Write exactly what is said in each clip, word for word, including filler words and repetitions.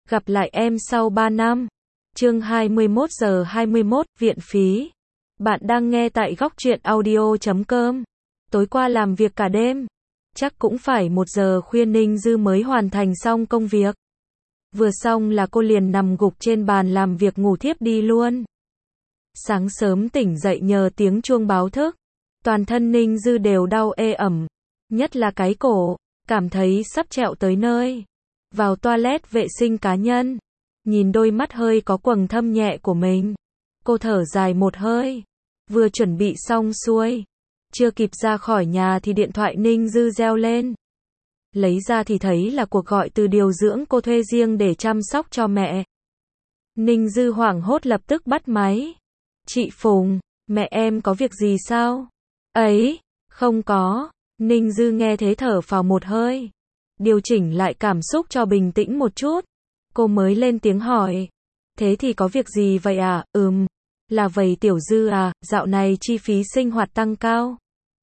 Gặp lại em sau ba năm. Chương hai mươi mốt giờ hai mươi mốt, viện phí. Bạn đang nghe tại góc truyện audio chấm com. Tối qua làm việc cả đêm. Chắc cũng phải một giờ khuya Ninh Dư mới hoàn thành xong công việc. Vừa xong là cô liền nằm gục trên bàn làm việc ngủ thiếp đi luôn. Sáng sớm tỉnh dậy nhờ tiếng chuông báo thức. Toàn thân Ninh Dư đều đau ê ẩm. Nhất là cái cổ. Cảm thấy sắp trẹo tới nơi. Vào toilet vệ sinh cá nhân. Nhìn đôi mắt hơi có quầng thâm nhẹ của mình. Cô thở dài một hơi. Vừa chuẩn bị xong xuôi. Chưa kịp ra khỏi nhà thì điện thoại Ninh Dư reo lên. Lấy ra thì thấy là cuộc gọi từ điều dưỡng cô thuê riêng để chăm sóc cho mẹ. Ninh Dư hoảng hốt lập tức bắt máy. Chị Phùng, mẹ em có việc gì sao? Ấy, không có. Ninh Dư nghe thế thở phào một hơi. Điều chỉnh lại cảm xúc cho bình tĩnh một chút. Cô mới lên tiếng hỏi. Thế thì có việc gì vậy à? Ừm, là vậy Tiểu Dư à, dạo này chi phí sinh hoạt tăng cao.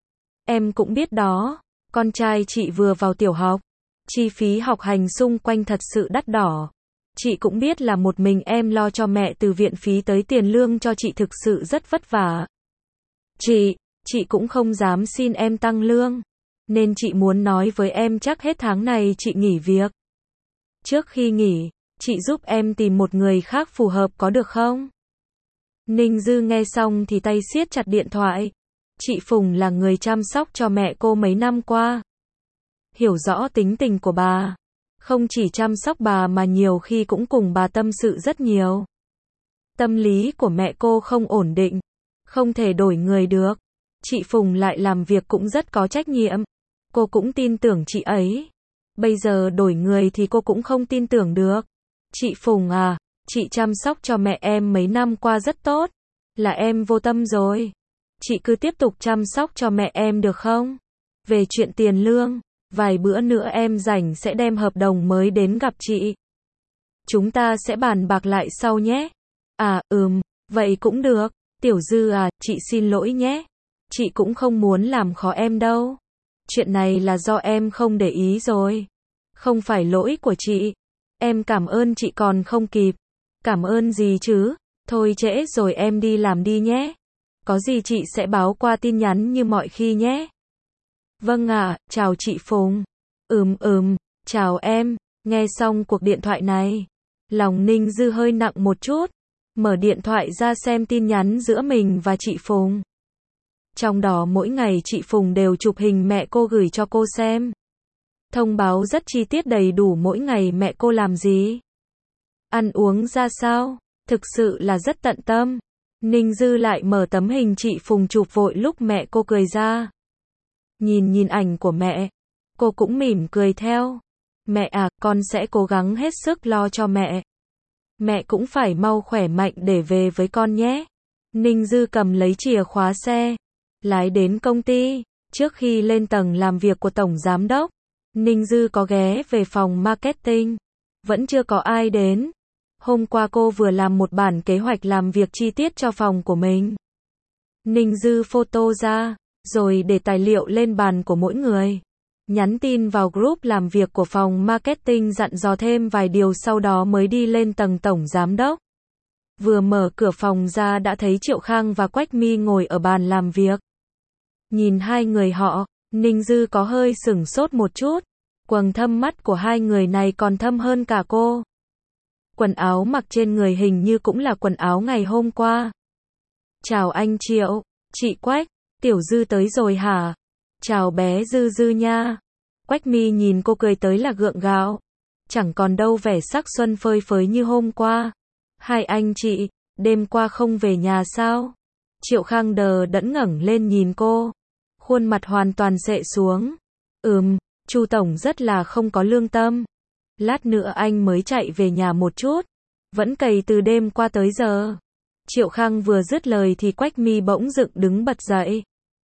Em cũng biết đó, con trai chị vừa vào tiểu học. Chi phí học hành xung quanh thật sự đắt đỏ. Chị cũng biết là một mình em lo cho mẹ từ viện phí tới tiền lương cho chị thực sự rất vất vả. Chị, chị cũng không dám xin em tăng lương. Nên chị muốn nói với em chắc hết tháng này chị nghỉ việc. Trước khi nghỉ, chị giúp em tìm một người khác phù hợp có được không? Ninh Dư nghe xong thì tay siết chặt điện thoại. Chị Phùng là người chăm sóc cho mẹ cô mấy năm qua. Hiểu rõ tính tình của bà. Không chỉ chăm sóc bà mà nhiều khi cũng cùng bà tâm sự rất nhiều. Tâm lý của mẹ cô không ổn định. Không thể đổi người được. Chị Phùng lại làm việc cũng rất có trách nhiệm. Cô cũng tin tưởng chị ấy. Bây giờ đổi người thì cô cũng không tin tưởng được. Chị Phùng à, chị chăm sóc cho mẹ em mấy năm qua rất tốt. Là em vô tâm rồi. Chị cứ tiếp tục chăm sóc cho mẹ em được không? Về chuyện tiền lương, vài bữa nữa em rảnh sẽ đem hợp đồng mới đến gặp chị. Chúng ta sẽ bàn bạc lại sau nhé. À, ừm, vậy cũng được. Tiểu Dư à, chị xin lỗi nhé. Chị cũng không muốn làm khó em đâu. Chuyện này là do em không để ý rồi. Không phải lỗi của chị. Em cảm ơn chị còn không kịp. Cảm ơn gì chứ? Thôi trễ rồi em đi làm đi nhé. Có gì chị sẽ báo qua tin nhắn như mọi khi nhé. Vâng ạ, à, chào chị Phùng. Ừm ừm, chào em. Nghe xong cuộc điện thoại này, lòng Ninh Dư hơi nặng một chút. Mở điện thoại ra xem tin nhắn giữa mình và chị Phùng. Trong đó mỗi ngày chị Phùng đều chụp hình mẹ cô gửi cho cô xem. Thông báo rất chi tiết đầy đủ mỗi ngày mẹ cô làm gì. Ăn uống ra sao. Thực sự là rất tận tâm. Ninh Dư lại mở tấm hình chị Phùng chụp vội lúc mẹ cô cười ra. Nhìn nhìn ảnh của mẹ. Cô cũng mỉm cười theo. Mẹ à, con sẽ cố gắng hết sức lo cho mẹ. Mẹ cũng phải mau khỏe mạnh để về với con nhé. Ninh Dư cầm lấy chìa khóa xe. Lái đến công ty. Trước khi lên tầng làm việc của Tổng Giám Đốc, Ninh Dư có ghé về phòng marketing. Vẫn chưa có ai đến. Hôm qua cô vừa làm một bản kế hoạch làm việc chi tiết cho phòng của mình. Ninh Dư photo ra, rồi để tài liệu lên bàn của mỗi người. Nhắn tin vào group làm việc của phòng marketing dặn dò thêm vài điều sau đó mới đi lên tầng Tổng Giám Đốc. Vừa mở cửa phòng ra đã thấy Triệu Khang và Quách Mi ngồi ở bàn làm việc. Nhìn hai người họ, Ninh Dư có hơi sửng sốt một chút. Quầng thâm mắt của hai người này còn thâm hơn cả cô. Quần áo mặc trên người hình như cũng là quần áo ngày hôm qua. Chào anh Triệu, chị Quách, Tiểu Dư tới rồi hả? Chào bé Dư Dư nha. Quách Mi nhìn cô cười tới là gượng gạo. Chẳng còn đâu vẻ sắc xuân phơi phới như hôm qua. Hai anh chị, đêm qua không về nhà sao? Triệu Khang đờ đẫn ngẩng lên nhìn cô. Khuôn mặt hoàn toàn xệ xuống. Ừm, Chu Tổng rất là không có lương tâm. Lát nữa anh mới chạy về nhà một chút. Vẫn cày từ đêm qua tới giờ. Triệu Khang vừa dứt lời thì Quách Mi bỗng dựng đứng bật dậy.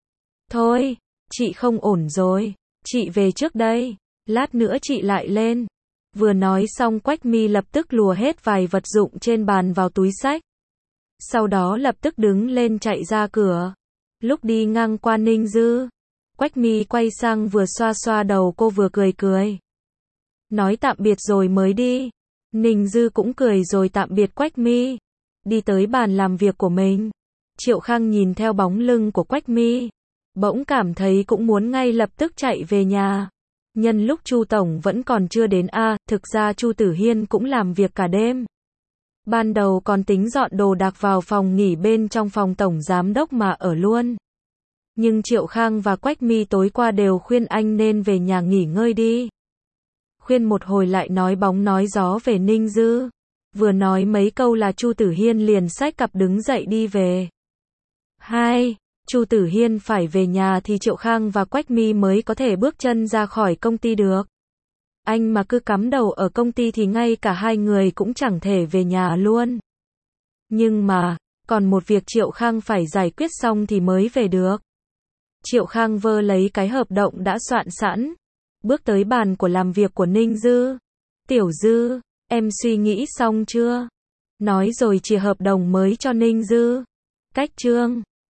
Thôi, chị không ổn rồi. Chị về trước đây. Lát nữa chị lại lên. Vừa nói xong Quách Mi lập tức lùa hết vài vật dụng trên bàn vào túi xách. Sau đó lập tức đứng lên chạy ra cửa. Lúc đi ngang qua Ninh Dư, Quách Mi quay sang vừa xoa xoa đầu cô vừa cười cười. Nói tạm biệt rồi mới đi. Ninh Dư cũng cười rồi tạm biệt Quách Mi, đi tới bàn làm việc của mình. Triệu Khang nhìn theo bóng lưng của Quách Mi, bỗng cảm thấy cũng muốn ngay lập tức chạy về nhà. Nhân lúc Chu tổng vẫn còn chưa đến a, à, thực ra Chu Tử Hiên cũng làm việc cả đêm. Ban đầu còn tính dọn đồ đạc vào phòng nghỉ bên trong phòng tổng giám đốc mà ở luôn. Nhưng Triệu Khang và Quách Mi tối qua đều khuyên anh nên về nhà nghỉ ngơi đi. Khuyên một hồi lại nói bóng nói gió về Ninh Dư. Vừa nói mấy câu là Chu Tử Hiên liền xách cặp đứng dậy đi về. Hai, Chu Tử Hiên phải về nhà thì Triệu Khang và Quách Mi mới có thể bước chân ra khỏi công ty được. Anh mà cứ cắm đầu ở công ty thì ngay cả hai người cũng chẳng thể về nhà luôn. Nhưng mà, còn một việc Triệu Khang phải giải quyết xong thì mới về được. Triệu Khang vơ lấy cái hợp đồng đã soạn sẵn, bước tới bàn của làm việc của Ninh Dư. Tiểu Dư, em suy nghĩ xong chưa? Nói rồi chìa hợp đồng mới cho Ninh Dư. Cách chương